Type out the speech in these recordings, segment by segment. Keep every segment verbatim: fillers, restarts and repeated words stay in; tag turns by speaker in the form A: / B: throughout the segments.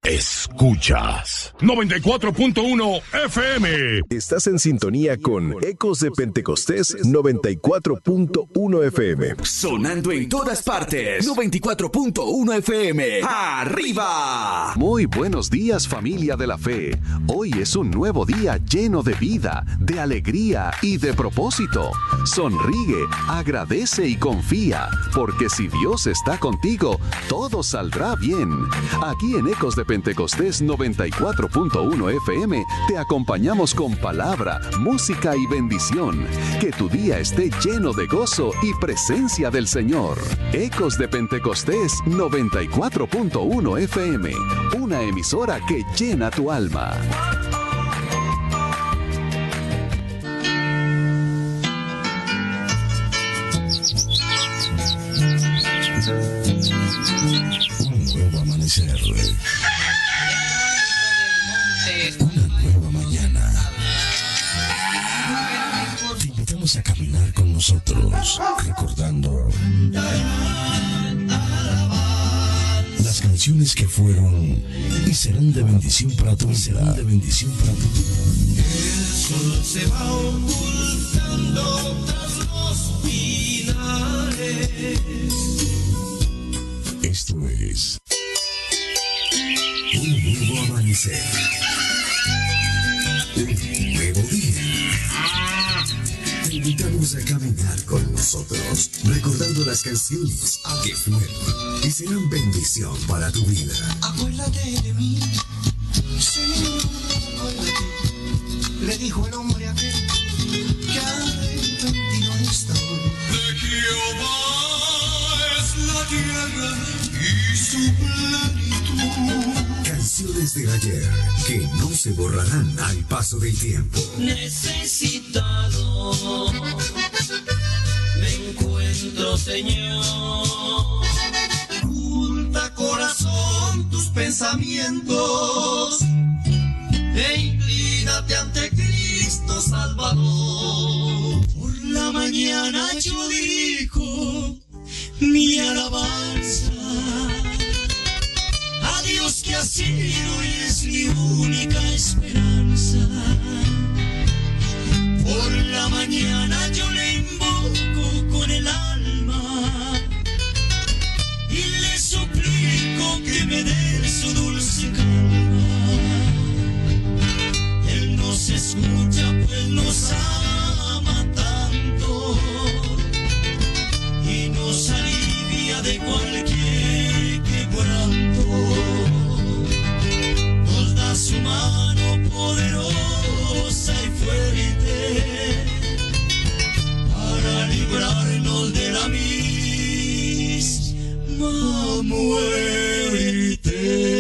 A: Escuchas noventa y cuatro punto uno F M.
B: Estás en sintonía con Ecos de Pentecostés noventa y cuatro punto uno F M.
C: Sonando en todas partes. noventa y cuatro punto uno F M. ¡Arriba!
D: Muy buenos días, familia de la fe. Hoy es un nuevo día lleno de vida, de alegría y de propósito. Sonríe, agradece y confía, porque si Dios está contigo, todo saldrá bien. Aquí en Ecos de Pentecostés noventa y cuatro punto uno F M te acompañamos con palabra, música y bendición. Que tu día esté lleno de gozo y presencia del Señor. Ecos de Pentecostés noventa y cuatro punto uno F M, una emisora que llena tu alma.
E: Un nuevo amanecer. Una nueva mañana. Te invitamos a caminar con nosotros, recordando las canciones que fueron y serán de bendición para tu vida. Serán de bendición para tu vida.
F: El sol se va ocultando tras los pinares.
E: Esto es un nuevo amanecer. Un nuevo día. Te invitamos a caminar con nosotros, recordando las canciones que fueron y serán bendición para tu vida.
F: Acuérdate de mí, sí, acuérdate, le dijo el hombre aquel que arrepentido estoy. De Jehová es la tierra y su plenitud.
E: Canciones del ayer que no se borrarán al paso del tiempo.
F: Necesitado me encuentro, Señor. Oculta, corazón, tus pensamientos e inclínate ante Cristo Salvador. Por la mañana yo dirijo mi alabanza a Dios que ha sido y es mi única esperanza. Por la mañana yo le invoco con el alma y le suplico que me dé su dulce calma. Él nos escucha pues nos ama tanto y nos alivia de cualquier quebranto. Nos da su mano poderosa y fuerte para librarnos de la misma muerte.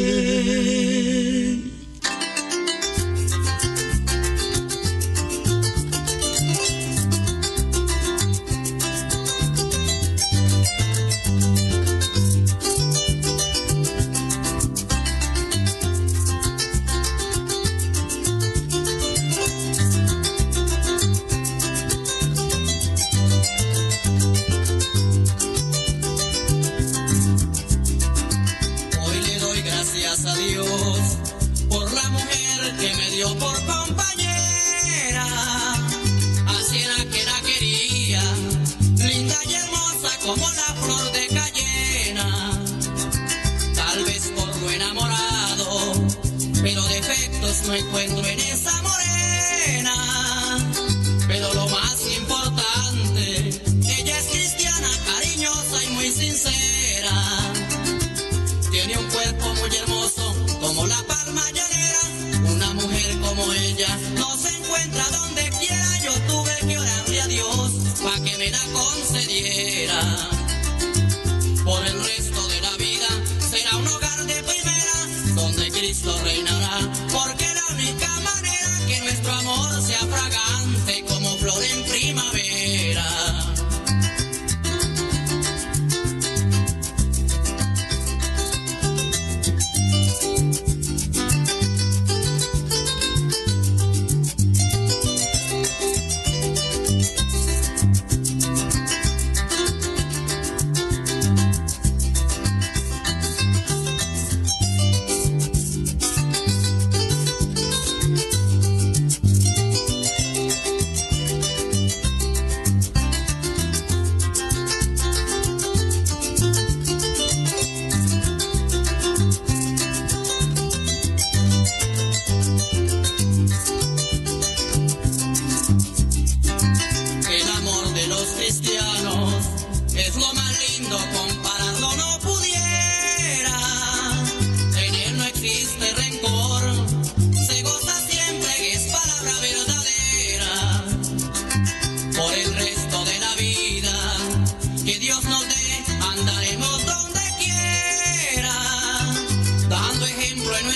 F: Por compañera, así era que la quería, linda y hermosa como la flor de cayena. Tal vez por lo enamorado, pero defectos no encuentro en esa morena. Pero lo más importante, ella es cristiana, cariñosa y muy sincera. Tiene un cuerpo muy hermoso como la palma llanera. Una mujer como ella no se encuentra donde quiera. Yo tuve que orarle a Dios para que me la concediera. Por el resto de la vida será un hogar de primera donde Cristo reinará, porque la única manera que nuestro amor sea fragante como flor en primavera.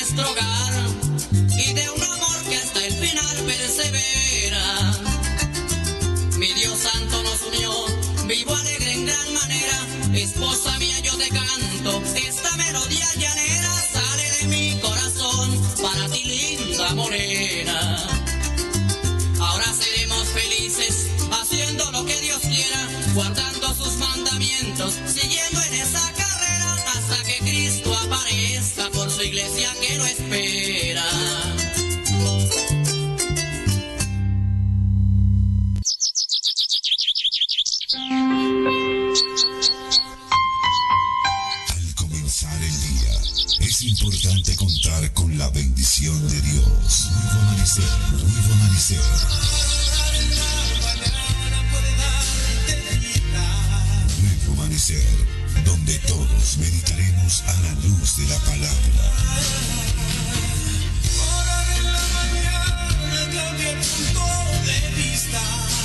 F: nuestro hogar y de un amor que hasta el final persevera. Mi Dios santo nos unió, vivo alegre en gran manera, esposa mía yo te canto, esta melodía llanera sale de mi corazón, para ti linda morena. Ahora seremos felices, haciendo lo que Dios quiera, guardando sus mandamientos, siguiendo en esa carrera, hasta que Cristo aparezca por su iglesia que lo espera.
E: Al comenzar el día, es importante contar con la bendición de Dios. Nuevo amanecer, nuevo amanecer. Nuevo amanecer, donde todos meditaremos a la luz de la palabra. Hora de la mañana, cambia el punto de vista.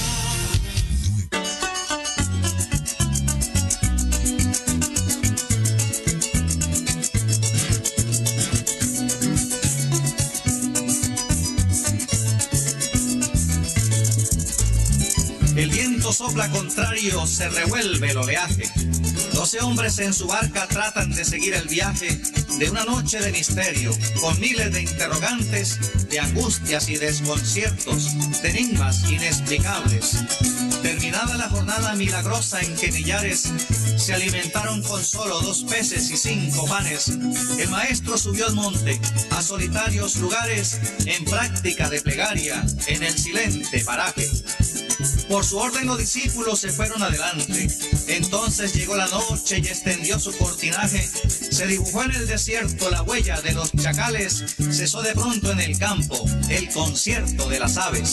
G: El viento sopla contrario, se revuelve el oleaje. Doce hombres en su barca tratan de seguir el viaje de una noche de misterio, con miles de interrogantes, de angustias y desconciertos, de enigmas inexplicables. Terminada la jornada milagrosa en que millares se alimentaron con solo dos peces y cinco panes, el maestro subió al monte, a solitarios lugares, en práctica de plegaria, en el silente paraje. Por su orden los discípulos se fueron adelante. Entonces llegó la noche y extendió su cortinaje. Se dibujó en el desierto la huella de los chacales. Cesó de pronto en el campo el concierto de las aves.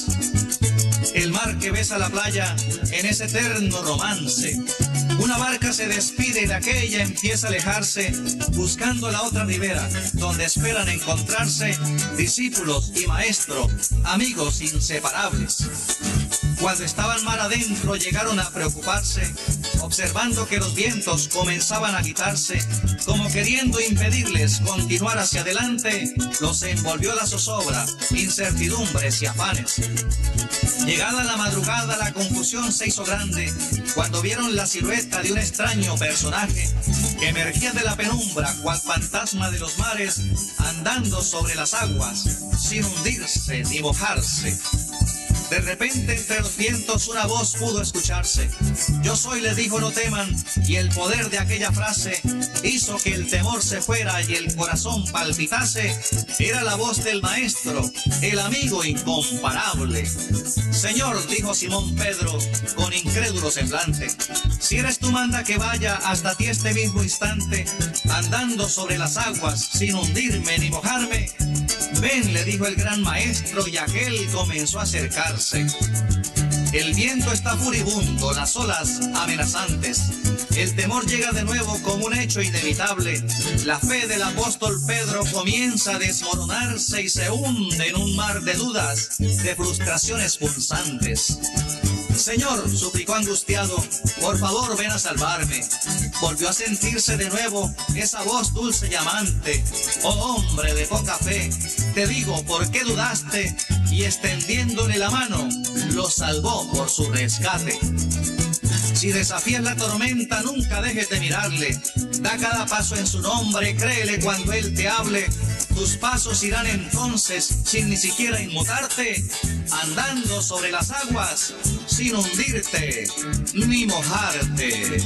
G: El mar que besa la playa en ese eterno romance. Una barca se despide y de aquella empieza a alejarse, buscando la otra ribera, donde esperan encontrarse discípulos y maestro, amigos inseparables. Cuando estaban mar adentro llegaron a preocuparse, observando que los vientos comenzaban a agitarse, como queriendo impedirles continuar hacia adelante, los envolvió la zozobra, incertidumbres y afanes. Llegada la madrugada la confusión se hizo grande, cuando vieron la silueta de un extraño personaje, que emergía de la penumbra cual fantasma de los mares, andando sobre las aguas, sin hundirse ni mojarse. De repente entre los vientos una voz pudo escucharse. Yo soy, les dijo, no teman, y el poder de aquella frase hizo que el temor se fuera y el corazón palpitase. Era la voz del maestro, el amigo incomparable. Señor, dijo Simón Pedro con incrédulo semblante, si eres tú, manda que vaya hasta ti este mismo instante, andando sobre las aguas sin hundirme ni mojarme. Ven, le dijo el gran maestro, y aquel comenzó a acercarse. El viento está furibundo, las olas amenazantes. El temor llega de nuevo como un hecho inevitable. La fe del apóstol Pedro comienza a desmoronarse y se hunde en un mar de dudas, de frustraciones punzantes. Señor, suplicó angustiado, por favor ven a salvarme. Volvió a sentirse de nuevo esa voz dulce y amante. Oh hombre de poca fe, te digo, ¿por qué dudaste? Y extendiéndole la mano, lo salvó por su rescate. Si desafías la tormenta, nunca dejes de mirarle. Da cada paso en su nombre, créele cuando él te hable. Tus pasos irán entonces, sin ni siquiera inmutarte, andando sobre las aguas, sin hundirte ni mojarte.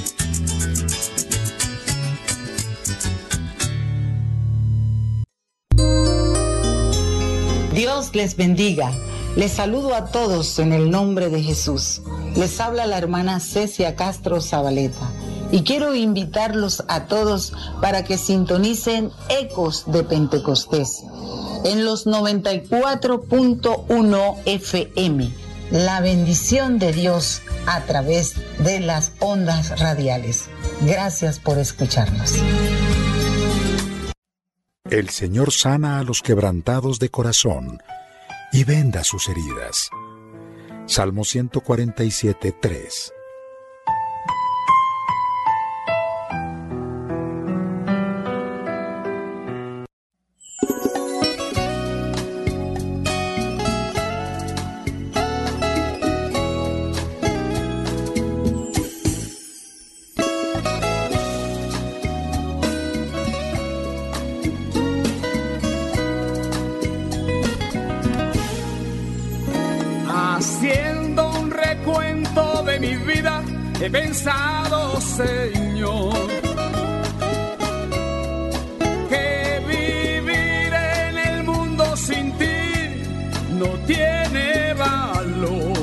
H: Dios les bendiga. Les saludo a todos en el nombre de Jesús. Les habla la hermana Cecia Castro Zabaleta y quiero invitarlos a todos para que sintonicen Ecos de Pentecostés en los noventa y cuatro punto uno F M. La bendición de Dios a través de las ondas radiales. Gracias por escucharnos.
I: El Señor sana a los quebrantados de corazón y venda sus heridas. Salmo ciento cuarenta y siete, tres.
J: he pensado, Señor, que vivir en el mundo sin ti no tiene valor.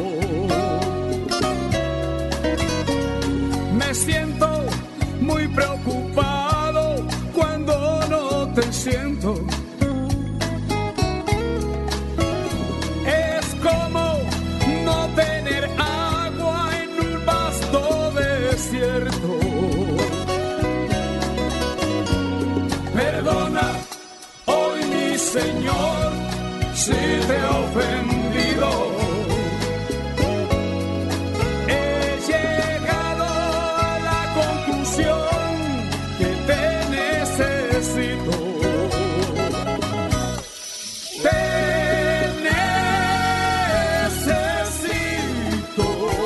J: Me siento muy preocupado cuando no te siento. Es como no tener agua en un vasto desierto. Perdona hoy, mi Señor, si te he ofendido. He llegado a la conclusión que te necesito. Te necesito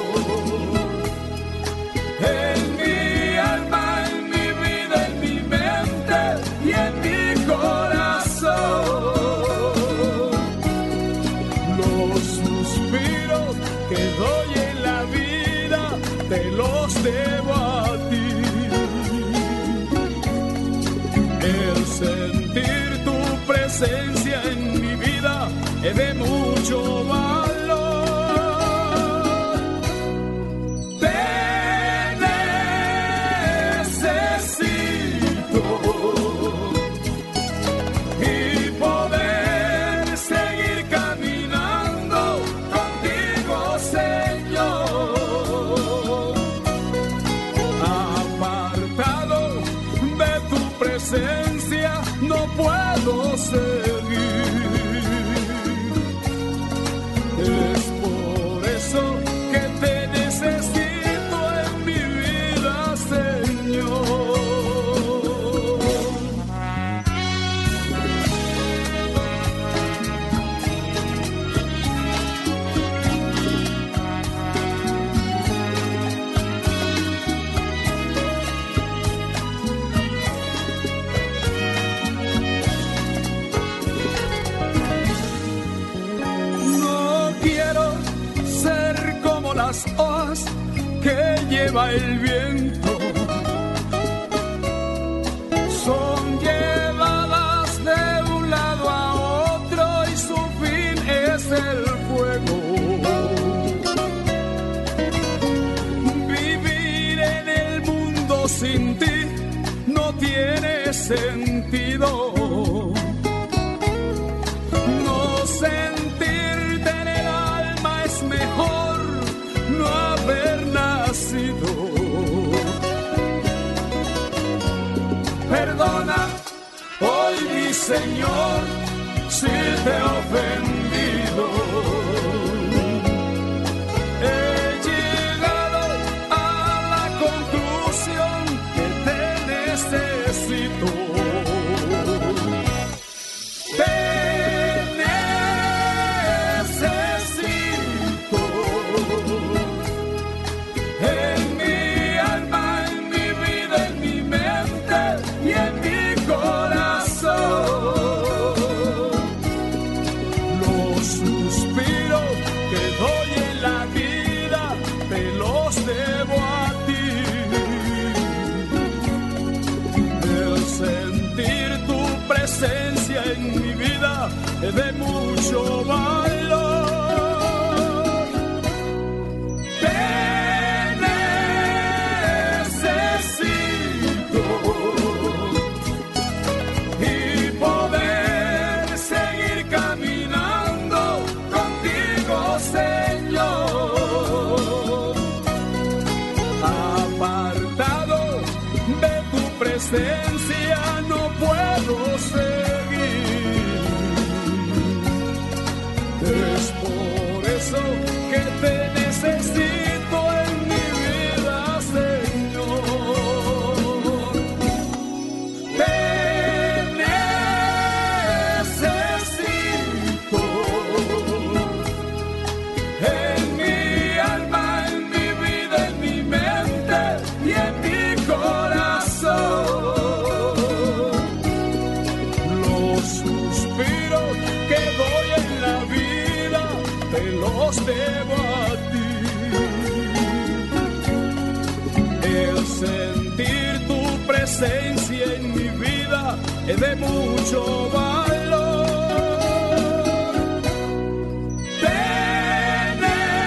J: en mi alma, en mi vida, en mi mente y en mi corazón. Los suspiros que doy en la vida te los debo a ti. El sentir tu presencia en mi vida es de mucho valor. Te necesito y poder seguir caminando contigo, Señor. Apartado de tu presencia no puedo seguir. Es por eso que te necesito en mi vida, Señor. No quiero ser como las hojas que lleva el viento. Son llevadas de un lado a otro y su fin es el fuego. Vivir en el mundo sin ti no tiene sentido. No sentirte en el alma es mejor no haber nacido. Perdona hoy, mi Señor, si te he ofendido. He llegado a la conclusión que te necesito. Te necesito en mi alma, en mi vida, en mi mente y en mi corazón. Los suspiros que doy en la vida te los debo a ti. El sentir tu presencia en mi vida es de mucho valor. Te necesito y poder seguir caminando contigo, Señor. Apartado de tu presencia no puedo seguir. Es por eso que te necesito en mi vida, Señor. Te necesito en mi alma, en mi vida, en mi mente y en mi corazón. Los suspiros que doy en la vida te los debo a ti. presencia en mi vida es de mucho valor. Te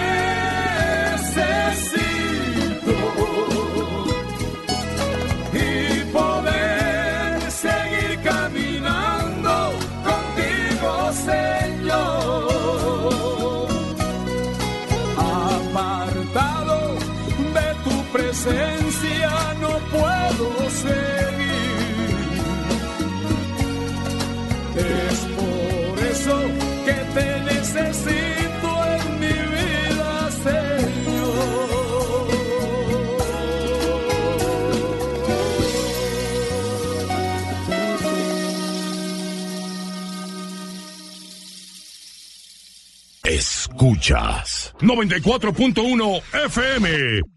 J: necesito y poder seguir caminando contigo, Señor. Apartado de tu presencia no puedo seguir. Es por eso que te necesito en mi vida, Señor.
A: Escuchas noventa y cuatro punto uno F M.